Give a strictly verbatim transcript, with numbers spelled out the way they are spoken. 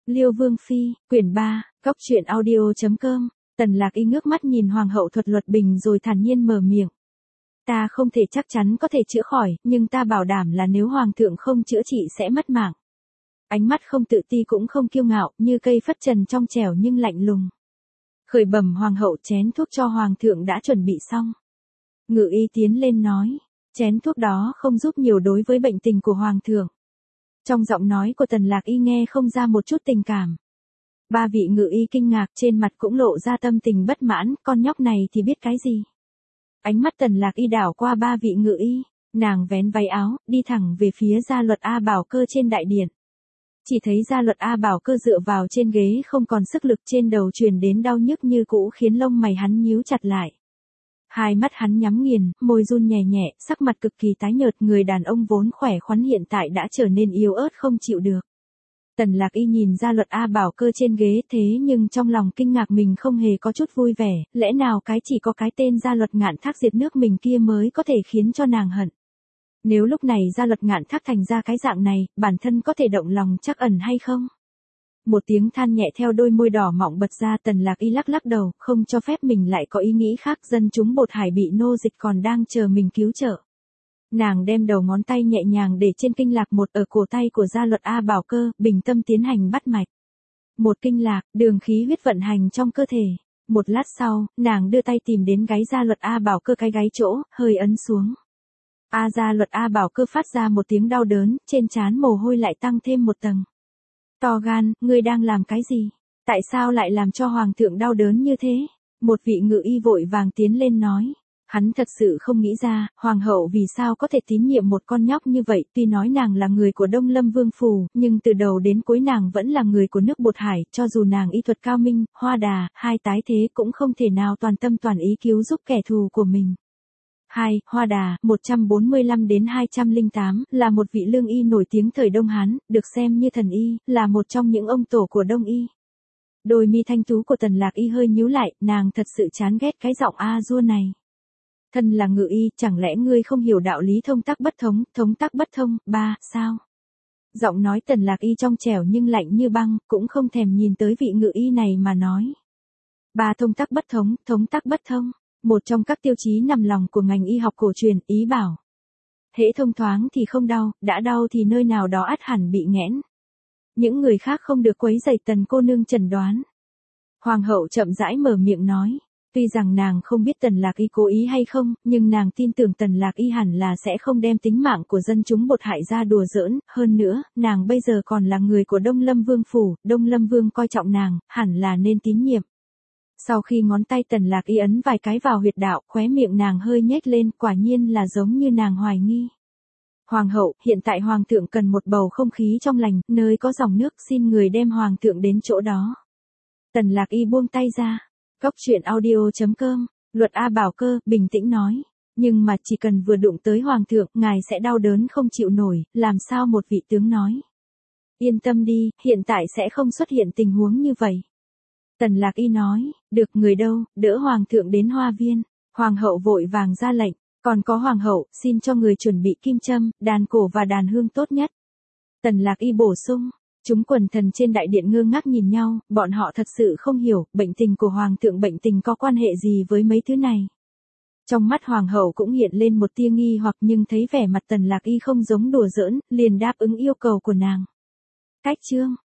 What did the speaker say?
Liêu Vương Phi, quyển ba, góc truyện audio chấm com. Tần Lạc Y ngước mắt nhìn hoàng hậu thuật luật bình rồi thản nhiên mở miệng. Ta không thể chắc chắn có thể chữa khỏi, nhưng ta bảo đảm là nếu hoàng thượng không chữa trị sẽ mất mạng. Ánh mắt không tự ti cũng không kiêu ngạo, như cây phất trần trong trẻo nhưng lạnh lùng. Khởi bẩm hoàng hậu, chén thuốc cho hoàng thượng đã chuẩn bị xong. Ngự y tiến lên nói, chén thuốc đó không giúp nhiều đối với bệnh tình của hoàng thượng. Trong giọng nói của Tần Lạc Y nghe không ra một chút tình cảm. Ba vị ngự y kinh ngạc, trên mặt cũng lộ ra tâm tình bất mãn, con nhóc này thì biết cái gì. Ánh mắt Tần Lạc Y đảo qua ba vị ngự y, nàng vén váy áo, đi thẳng về phía gia luật A Bảo Cơ trên đại điện. Chỉ thấy gia luật A Bảo Cơ dựa vào trên ghế không còn sức lực, trên đầu truyền đến đau nhức như cũ khiến lông mày hắn nhíu chặt lại. Hai mắt hắn nhắm nghiền, môi run nhẹ nhẹ, sắc mặt cực kỳ tái nhợt, người đàn ông vốn khỏe khoắn hiện tại đã trở nên yếu ớt không chịu được. Tần Lạc Y nhìn gia luật A Bảo Cơ trên ghế, thế nhưng trong lòng kinh ngạc mình không hề có chút vui vẻ, lẽ nào cái chỉ có cái tên gia luật Ngạn Thác diệt nước mình kia mới có thể khiến cho nàng hận. Nếu lúc này gia luật Ngạn Thác thành ra cái dạng này, bản thân có thể động lòng trắc ẩn hay không? Một tiếng than nhẹ theo đôi môi đỏ mọng bật ra, Tần Lạc Y lắc lắc đầu, không cho phép mình lại có ý nghĩ khác, dân chúng Bột Hải bị nô dịch còn đang chờ mình cứu trợ. Nàng đem đầu ngón tay nhẹ nhàng để trên kinh lạc một ở cổ tay của gia luật A Bảo Cơ, bình tâm tiến hành bắt mạch. Một kinh lạc, đường khí huyết vận hành trong cơ thể. Một lát sau, nàng đưa tay tìm đến gáy gia luật A Bảo Cơ cái gáy chỗ, hơi ấn xuống. A gia luật A Bảo Cơ phát ra một tiếng đau đớn, trên trán mồ hôi lại tăng thêm một tầng. To gan, ngươi đang làm cái gì? Tại sao lại làm cho hoàng thượng đau đớn như thế? Một vị ngự y vội vàng tiến lên nói. Hắn thật sự không nghĩ ra, hoàng hậu vì sao có thể tín nhiệm một con nhóc như vậy, tuy nói nàng là người của Đông Lâm Vương Phủ, nhưng từ đầu đến cuối nàng vẫn là người của nước Bột Hải, cho dù nàng y thuật cao minh, hoa đà, hai tái thế cũng không thể nào toàn tâm toàn ý cứu giúp kẻ thù của mình. hai. Hoa đà, một trăm bốn mươi lăm đến hai trăm lẻ tám, là một vị lương y nổi tiếng thời Đông Hán, được xem như thần y, là một trong những ông tổ của Đông y. Đôi mi thanh tú của Tần Lạc Y hơi nhíu lại, nàng thật sự chán ghét cái giọng a dua này. Thân là ngự y, chẳng lẽ ngươi không hiểu đạo lý thông tắc bất thống, thống tắc bất thông, ba, sao? Giọng nói Tần Lạc Y trong trẻo nhưng lạnh như băng, cũng không thèm nhìn tới vị ngự y này mà nói. Ba thông tắc bất thống, thống tắc bất thông, một trong các tiêu chí nằm lòng của ngành y học cổ truyền, ý bảo. Hễ thông thoáng thì không đau, đã đau thì nơi nào đó ắt hẳn bị nghẽn. Những người khác không được quấy rầy Tần cô nương chẩn đoán. Hoàng hậu chậm rãi mở miệng nói. Tuy rằng nàng không biết Tần Lạc Y cố ý hay không, nhưng nàng tin tưởng Tần Lạc Y hẳn là sẽ không đem tính mạng của dân chúng Bột Hải ra đùa giỡn, hơn nữa, nàng bây giờ còn là người của Đông Lâm Vương Phủ, Đông Lâm Vương coi trọng nàng, hẳn là nên tín nhiệm. Sau khi ngón tay Tần Lạc Y ấn vài cái vào huyệt đạo, khóe miệng nàng hơi nhếch lên, quả nhiên là giống như nàng hoài nghi. Hoàng hậu, hiện tại hoàng thượng cần một bầu không khí trong lành, nơi có dòng nước, xin người đem hoàng thượng đến chỗ đó. Tần Lạc Y buông tay ra. Góc truyện audio chấm com, luật A Bảo Cơ, bình tĩnh nói. Nhưng mà chỉ cần vừa đụng tới hoàng thượng, ngài sẽ đau đớn không chịu nổi, làm sao một vị tướng nói. Yên tâm đi, hiện tại sẽ không xuất hiện tình huống như vậy. Tần Lạc Y nói, được, người đâu, đỡ hoàng thượng đến hoa viên. Hoàng hậu vội vàng ra lệnh, còn có hoàng hậu, xin cho người chuẩn bị kim châm, đàn cổ và đàn hương tốt nhất. Tần Lạc Y bổ sung. Chúng quần thần trên đại điện ngơ ngác nhìn nhau, bọn họ thật sự không hiểu, bệnh tình của hoàng thượng bệnh tình có quan hệ gì với mấy thứ này. Trong mắt hoàng hậu cũng hiện lên một tia nghi hoặc, nhưng thấy vẻ mặt Tần Lạc Y không giống đùa giỡn, liền đáp ứng yêu cầu của nàng. Cách chương